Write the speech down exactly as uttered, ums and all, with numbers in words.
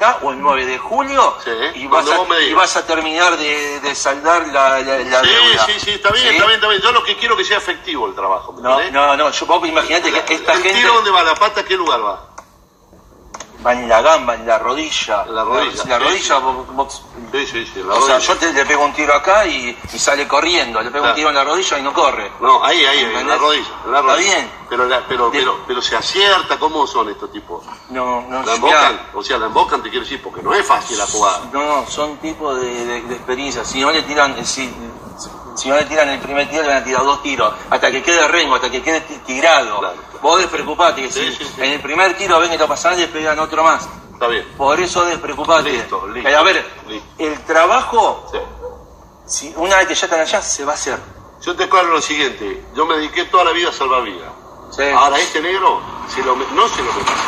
acá o el nueve de julio Sí, y, vas cuando a, vos me digas. y vas a terminar de, de saldar la, la, la Sí, deuda. sí, sí, está bien, ¿Sí? está bien, está bien. Yo lo que quiero es que sea efectivo el trabajo. ¿me No, entendés? no, no, yo vos imaginate que esta ¿El gente tiro dónde va? ¿La pata a qué lugar va? va en la gamba, en la rodilla. En la rodilla, La, sí, rodilla, sí. vos- vos- Sí, sí, sí. La o sea, rodilla. yo te, le pego un tiro acá y, y sale corriendo, le pego Claro. un tiro en la rodilla y no corre. No, ahí, ahí, en la ¿Entendés? rodilla. En la Está rodilla. bien. Pero, la- pero, De- pero, pero se acierta, ¿cómo son estos tipos? No, no, La mirá, embocan, o sea, la embocan te quiero decir, porque no es fácil la jugada. no, no, son tipos de, de, de experiencia. Si no le tiran, eh, si, si no le tiran el primer tiro, le van a tirar dos tiros, hasta que quede rengo, hasta que quede ti- tirado. Claro, claro. Vos despreocupate, que Sí, si sí, sí. en el primer tiro ven que te pasan, le pegan otro más. Está bien. Por eso despreocupate. Listo, listo, Pero a ver, listo. el trabajo, Sí. si una vez que ya están allá, se va a hacer. Yo te aclaro lo siguiente, yo me dediqué toda la vida a salvar vidas. Sí. Ahora este negro se lo, me- no se lo metió.